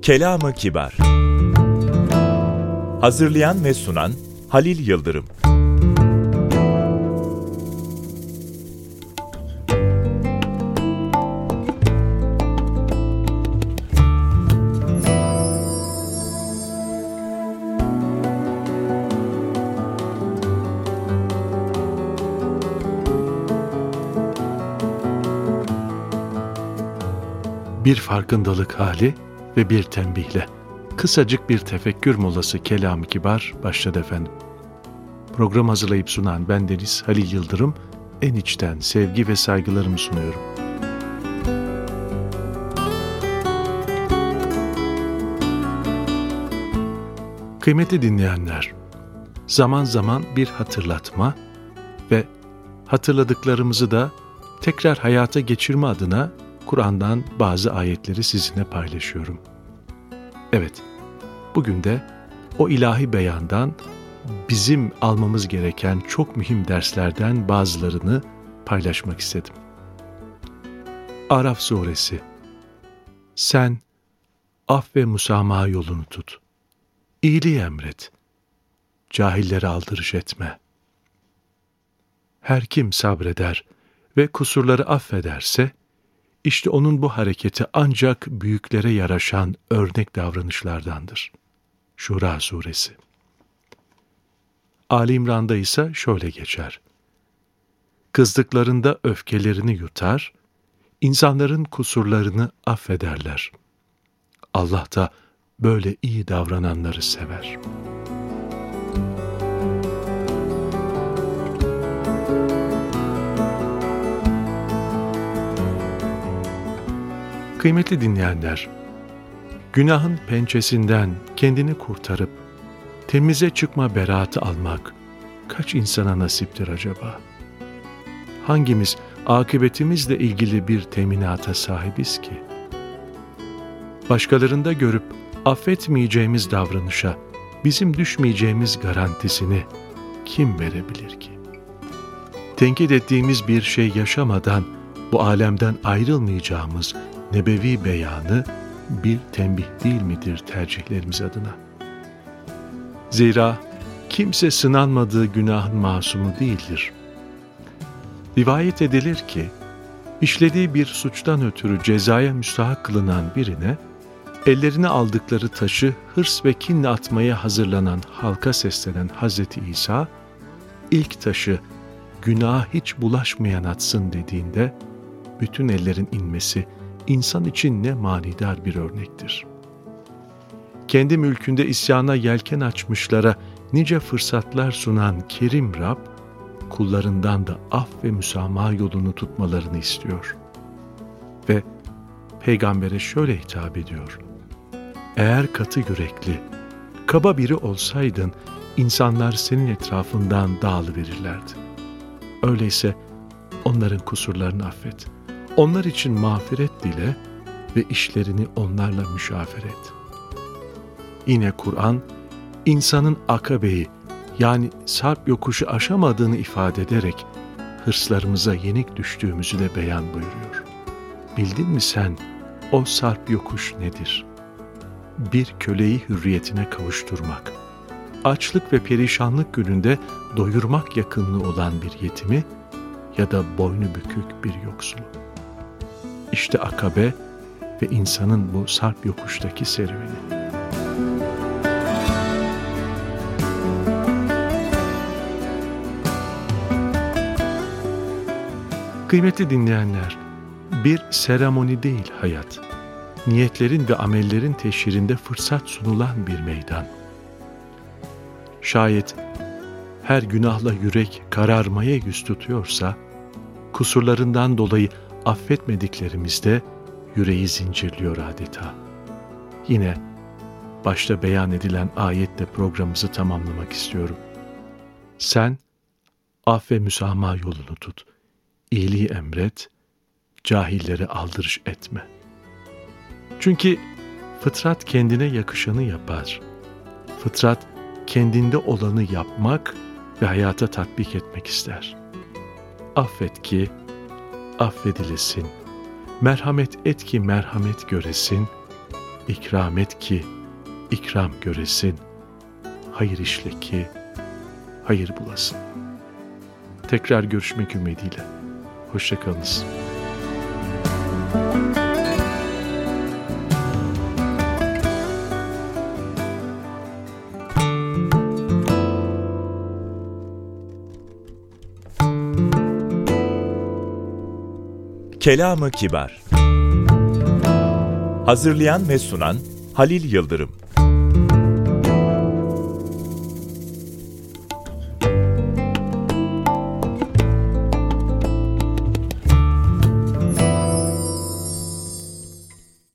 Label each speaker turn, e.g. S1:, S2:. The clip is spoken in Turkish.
S1: Kelam-ı Kibar. Hazırlayan ve sunan Halil Yıldırım.
S2: Bir farkındalık hali ve bir tembihle kısacık bir tefekkür molası Kelam-ı Kibar başladı efendim. Program hazırlayıp sunan bendeniz Halil Yıldırım, en içten sevgi ve saygılarımı sunuyorum. Kıymetli dinleyenler, zaman zaman bir hatırlatma ve hatırladıklarımızı da tekrar hayata geçirme adına Kur'an'dan bazı ayetleri sizinle paylaşıyorum. Evet, bugün de o ilahi beyandan bizim almamız gereken çok mühim derslerden bazılarını paylaşmak istedim. Araf suresi. Sen af ve musamaha yolunu tut. İyiliği emret. Cahillere aldırış etme. Her kim sabreder ve kusurları affederse, İşte onun bu hareketi ancak büyüklere yaraşan örnek davranışlardandır. Şura suresi. Ali İmran'da ise şöyle geçer. Kızdıklarında öfkelerini yutar, insanların kusurlarını affederler. Allah da böyle iyi davrananları sever. Kıymetli dinleyenler, günahın pençesinden kendini kurtarıp temize çıkma beraatı almak kaç insana nasiptir acaba? Hangimiz akıbetimizle ilgili bir teminata sahibiz ki? Başkalarında görüp affetmeyeceğimiz davranışa bizim düşmeyeceğimiz garantisini kim verebilir ki? Tenkit ettiğimiz bir şey yaşamadan bu alemden ayrılmayacağımız nebevi beyanı bir tembih değil midir tercihlerimiz adına? Zira kimse sınanmadığı günahın masumu değildir. Rivayet edilir ki, işlediği bir suçtan ötürü cezaya müstahak kılınan birine, ellerine aldıkları taşı hırs ve kinle atmaya hazırlanan halka seslenen Hazreti İsa, ilk taşı günaha hiç bulaşmayan atsın dediğinde, bütün ellerin inmesi, İnsan için ne manidar bir örnektir. Kendi mülkünde isyana yelken açmışlara nice fırsatlar sunan Kerim Rab, kullarından da af ve müsamaha yolunu tutmalarını istiyor. Ve Peygamber'e şöyle hitap ediyor. Eğer katı yürekli, kaba biri olsaydın, insanlar senin etrafından dağılıverirlerdi. Öyleyse onların kusurlarını affet. Onlar için mağfiret dile ve işlerini onlarla müşafere et. Yine Kur'an, insanın akabeyi yani sarp yokuşu aşamadığını ifade ederek hırslarımıza yenik düştüğümüzü de beyan buyuruyor. Bildin mi sen o sarp yokuş nedir? Bir köleyi hürriyetine kavuşturmak, açlık ve perişanlık gününde doyurmak yakınlığı olan bir yetimi ya da boynu bükük bir yoksulu. İşte akabe ve insanın bu sarp yokuştaki serüveni. Kıymetli dinleyenler, bir seremoni değil hayat. Niyetlerin ve amellerin teşhirinde fırsat sunulan bir meydan. Şayet her günahla yürek kararmaya yüz tutuyorsa, kusurlarından dolayı affetmediklerimizde yüreği zincirliyor adeta. Yine başta beyan edilen ayetle programımızı tamamlamak istiyorum. Sen af ve müsamaha yolunu tut. İyiliği emret, cahillere aldırış etme. Çünkü fıtrat kendine yakışanı yapar. Fıtrat kendinde olanı yapmak ve hayata tatbik etmek ister. Affet ki affedilesin, merhamet et ki merhamet göresin, ikram et ki ikram göresin, hayır işle ki hayır bulasın. Tekrar görüşmek ümidiyle. Hoşça kalınız.
S1: Kelamı Kibar. Hazırlayan ve sunan Halil Yıldırım.